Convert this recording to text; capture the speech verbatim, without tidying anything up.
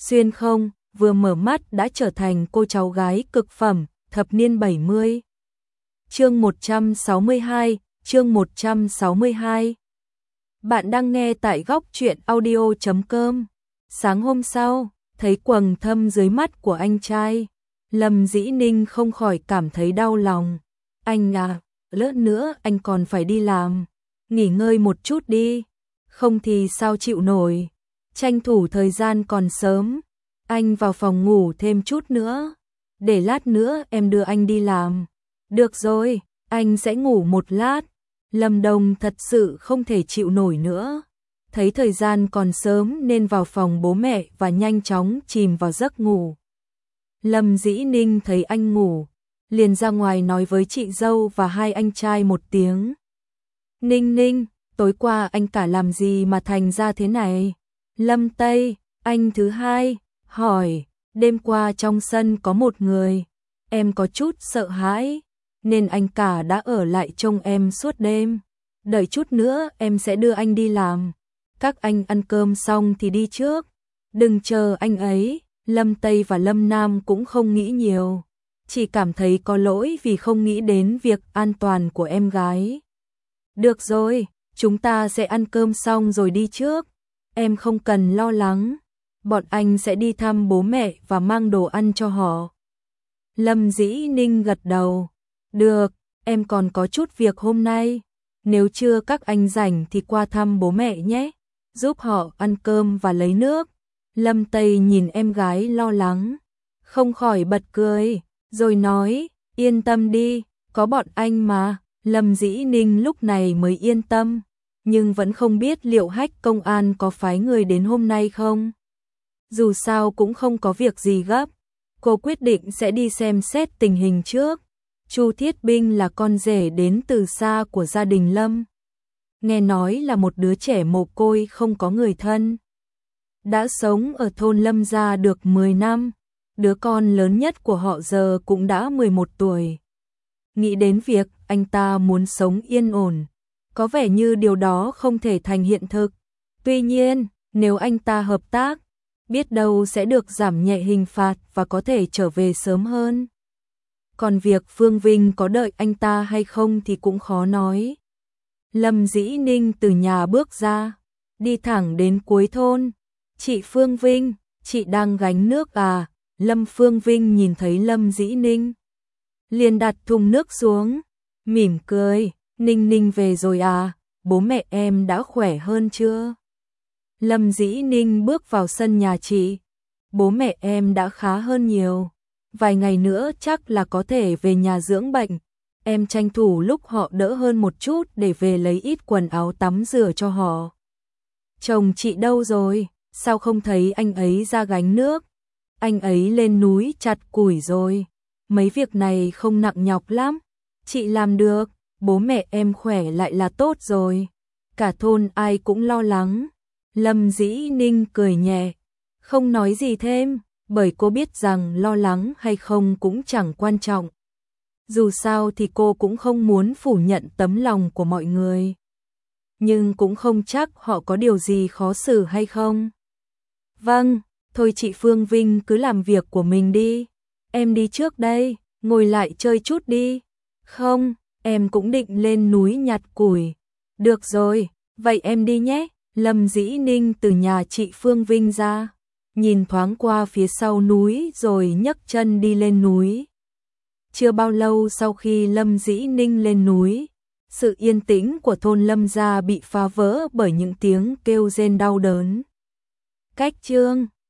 xuyên không, vừa mở mắt đã trở thành cô cháu gái cực phẩm, thập niên bảy mươi. Chương một trăm sáu mươi hai, chương một trăm sáu mươi hai. Bạn đang nghe tại góc truyện audio chấm com. Sáng hôm sau, thấy quầng thâm dưới mắt của anh trai, Lâm Dĩ Ninh không khỏi cảm thấy đau lòng. Anh à, lỡ nữa anh còn phải đi làm, nghỉ ngơi một chút đi, không thì sao chịu nổi. Tranh thủ thời gian còn sớm, anh vào phòng ngủ thêm chút nữa, để lát nữa em đưa anh đi làm. Được rồi, anh sẽ ngủ một lát. Lâm Đồng thật sự không thể chịu nổi nữa, thấy thời gian còn sớm nên vào phòng bố mẹ và nhanh chóng chìm vào giấc ngủ. Lâm Dĩ Ninh thấy anh ngủ, liền ra ngoài nói với chị dâu và hai anh trai một tiếng. Ninh Ninh, tối qua anh cả làm gì mà thành ra thế này? Lâm Tây, anh thứ hai, hỏi, đêm qua trong sân có một người, em có chút sợ hãi, nên anh cả đã ở lại trông em suốt đêm. Đợi chút nữa em sẽ đưa anh đi làm. Các anh ăn cơm xong thì đi trước, đừng chờ anh ấy. Lâm Tây và Lâm Nam cũng không nghĩ nhiều, chỉ cảm thấy có lỗi vì không nghĩ đến việc an toàn của em gái. Được rồi, chúng ta sẽ ăn cơm xong rồi đi trước, em không cần lo lắng, bọn anh sẽ đi thăm bố mẹ và mang đồ ăn cho họ. Lâm Dĩ Ninh gật đầu, được, em còn có chút việc hôm nay, nếu chưa các anh rảnh thì qua thăm bố mẹ nhé, giúp họ ăn cơm và lấy nước. Lâm Tây nhìn em gái lo lắng, không khỏi bật cười, rồi nói, yên tâm đi, có bọn anh mà. Lâm Dĩ Ninh lúc này mới yên tâm, nhưng vẫn không biết liệu Hách công an có phái người đến hôm nay không. Dù sao cũng không có việc gì gấp, cô quyết định sẽ đi xem xét tình hình trước. Chu Thiết Binh là con rể đến từ xa của gia đình Lâm, nghe nói là một đứa trẻ mồ côi không có người thân, đã sống ở thôn Lâm gia được mười năm, đứa con lớn nhất của họ giờ cũng đã mười một tuổi. Nghĩ đến việc anh ta muốn sống yên ổn, có vẻ như điều đó không thể thành hiện thực. Tuy nhiên, nếu anh ta hợp tác, biết đâu sẽ được giảm nhẹ hình phạt và có thể trở về sớm hơn. Còn việc Phương Vinh có đợi anh ta hay không thì cũng khó nói. Lâm Dĩ Ninh từ nhà bước ra, đi thẳng đến cuối thôn. Chị Phương Vinh, chị đang gánh nước à? Lâm Phương Vinh nhìn thấy Lâm Dĩ Ninh, liền đặt thùng nước xuống, mỉm cười, Ninh Ninh về rồi à, bố mẹ em đã khỏe hơn chưa? Lâm Dĩ Ninh bước vào sân nhà chị, bố mẹ em đã khá hơn nhiều, vài ngày nữa chắc là có thể về nhà dưỡng bệnh, em tranh thủ lúc họ đỡ hơn một chút để về lấy ít quần áo tắm rửa cho họ. Chồng chị đâu rồi? Sao không thấy anh ấy ra gánh nước? Anh ấy lên núi chặt củi rồi. Mấy việc này không nặng nhọc lắm. Chị làm được, bố mẹ em khỏe lại là tốt rồi. Cả thôn ai cũng lo lắng. Lâm Dĩ Ninh cười nhẹ, không nói gì thêm, bởi cô biết rằng lo lắng hay không cũng chẳng quan trọng. Dù sao thì cô cũng không muốn phủ nhận tấm lòng của mọi người. Nhưng cũng không chắc họ có điều gì khó xử hay không. Vâng, thôi chị Phương Vinh cứ làm việc của mình đi. Em đi trước đây, ngồi lại chơi chút đi. Không, em cũng định lên núi nhặt củi. Được rồi, vậy em đi nhé. Lâm Dĩ Ninh từ nhà chị Phương Vinh ra, nhìn thoáng qua phía sau núi rồi nhấc chân đi lên núi. Chưa bao lâu sau khi Lâm Dĩ Ninh lên núi, sự yên tĩnh của thôn Lâm gia bị phá vỡ bởi những tiếng kêu rên đau đớn. Cách chương